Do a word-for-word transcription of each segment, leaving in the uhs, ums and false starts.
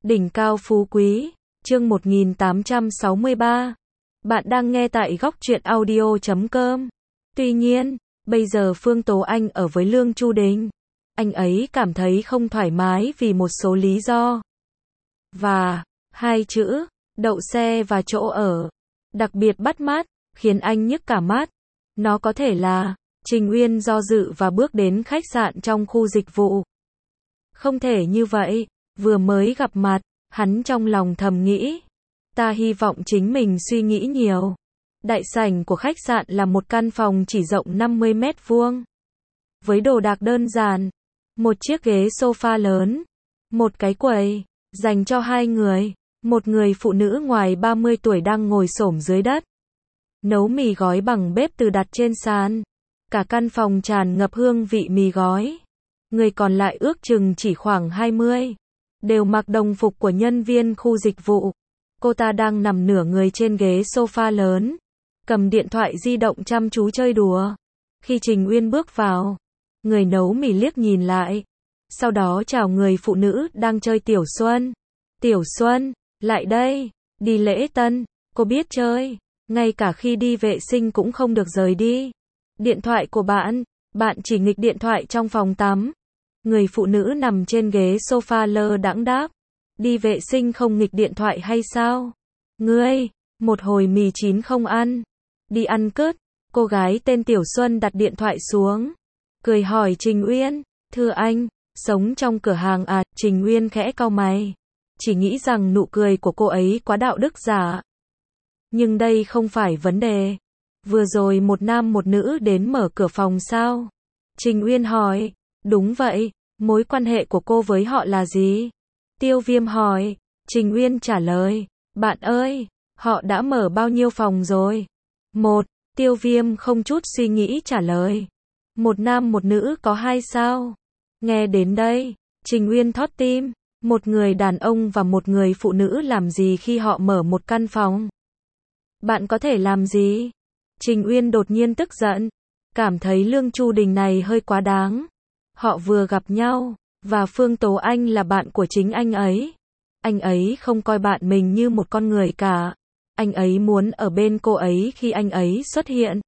Đỉnh cao phú quý, chương một nghìn tám trăm sáu mươi ba. Bạn đang nghe tại góc truyện audio chấm com. Tuy nhiên, bây giờ Phương Tố Anh ở với Lương Chu Đình. Anh ấy cảm thấy không thoải mái vì một số lý do. Và, hai chữ, đậu xe và chỗ ở, đặc biệt bắt mắt, khiến anh nhức cả mắt. Nó có thể là, Trình Uyên do dự và bước đến khách sạn trong khu dịch vụ. Không thể như vậy, vừa mới gặp mặt, hắn trong lòng thầm nghĩ. Ta hy vọng chính mình suy nghĩ nhiều. Đại sảnh của khách sạn là một căn phòng chỉ rộng năm mươi mét vuông. Với đồ đạc đơn giản, một chiếc ghế sofa lớn, một cái quầy, dành cho hai người, một người phụ nữ ngoài ba mươi tuổi đang ngồi xổm dưới đất. Nấu mì gói bằng bếp từ đặt trên sàn. Cả căn phòng tràn ngập hương vị mì gói. Người còn lại ước chừng chỉ khoảng hai mươi. Đều mặc đồng phục của nhân viên khu dịch vụ. Cô ta đang nằm nửa người trên ghế sofa lớn, cầm điện thoại di động chăm chú chơi đùa. Khi Trình Uyên bước vào, người nấu mì liếc nhìn lại. Sau đó chào người phụ nữ đang chơi Tiểu Xuân. Tiểu Xuân, lại đây, đi lễ tân, cô biết chơi. Ngay cả khi đi vệ sinh cũng không được rời đi. Điện thoại của bạn, bạn chỉ nghịch điện thoại trong phòng tắm. Người phụ nữ nằm trên ghế sofa lơ đãng đáp. Đi vệ sinh không nghịch điện thoại hay sao? Ngươi, một hồi mì chín không ăn. Đi ăn cớt. Cô gái tên Tiểu Xuân đặt điện thoại xuống. Cười hỏi Trình Uyên. Thưa anh, sống trong cửa hàng à? Trình Uyên khẽ cau mày. Chỉ nghĩ rằng nụ cười của cô ấy quá đạo đức giả. Nhưng đây không phải vấn đề. Vừa rồi một nam một nữ đến mở cửa phòng sao? Trình Uyên hỏi. Đúng vậy, mối quan hệ của cô với họ là gì? Tiêu Viêm hỏi. Trình Uyên trả lời. Bạn ơi, họ đã mở bao nhiêu phòng rồi? Một, Tiêu Viêm không chút suy nghĩ trả lời. Một nam một nữ có hai sao? Nghe đến đây, Trình Uyên thót tim. Một người đàn ông và một người phụ nữ làm gì khi họ mở một căn phòng? Bạn có thể làm gì? Trình Uyên đột nhiên tức giận. Cảm thấy Lương Chu Đình này hơi quá đáng. Họ vừa gặp nhau, và Phương Tố Anh là bạn của chính anh ấy. Anh ấy không coi bạn mình như một con người cả. Anh ấy muốn ở bên cô ấy khi anh ấy xuất hiện.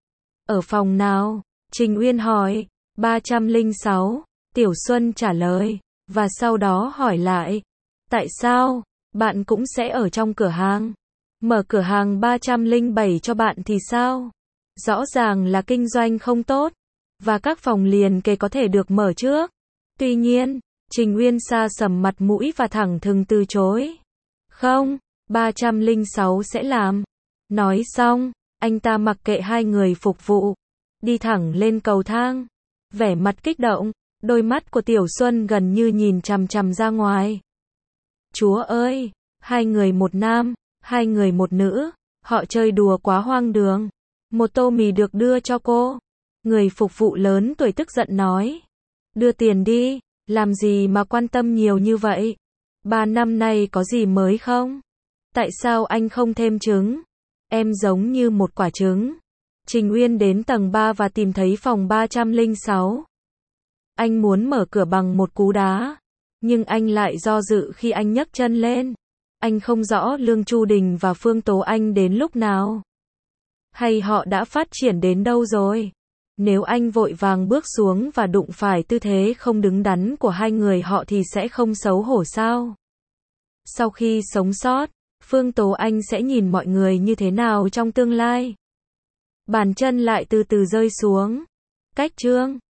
Ở phòng nào? Trình Uyên hỏi. ba trăm lẻ sáu. Tiểu Xuân trả lời. Và sau đó hỏi lại. Tại sao? Bạn cũng sẽ ở trong cửa hàng. Mở cửa hàng ba trăm lẻ bảy cho bạn thì sao? Rõ ràng là kinh doanh không tốt. Và các phòng liền kề có thể được mở trước. Tuy nhiên, Trình Uyên sa sầm mặt mũi và thẳng thừng từ chối. Không, ba trăm lẻ sáu sẽ làm. Nói xong, anh ta mặc kệ hai người phục vụ. Đi thẳng lên cầu thang. Vẻ mặt kích động, đôi mắt của Tiểu Xuân gần như nhìn chằm chằm ra ngoài. Chúa ơi, hai người một nam, hai người một nữ, họ chơi đùa quá hoang đường. Một tô mì được đưa cho cô. Người phục vụ lớn tuổi tức giận nói. Đưa tiền đi, làm gì mà quan tâm nhiều như vậy? Ba năm nay có gì mới không? Tại sao anh không thêm trứng? Em giống như một quả trứng. Trình Uyên đến tầng ba và tìm thấy phòng ba trăm lẻ sáu. Anh muốn mở cửa bằng một cú đá. Nhưng anh lại do dự khi anh nhấc chân lên. Anh không rõ Lương Chu Đình và Phương Tố Anh đến lúc nào. Hay họ đã phát triển đến đâu rồi? Nếu anh vội vàng bước xuống và đụng phải tư thế không đứng đắn của hai người họ thì sẽ không xấu hổ sao? Sau khi sống sót, Phương Tố Anh sẽ nhìn mọi người như thế nào trong tương lai? Bàn chân lại từ từ rơi xuống. Cách chương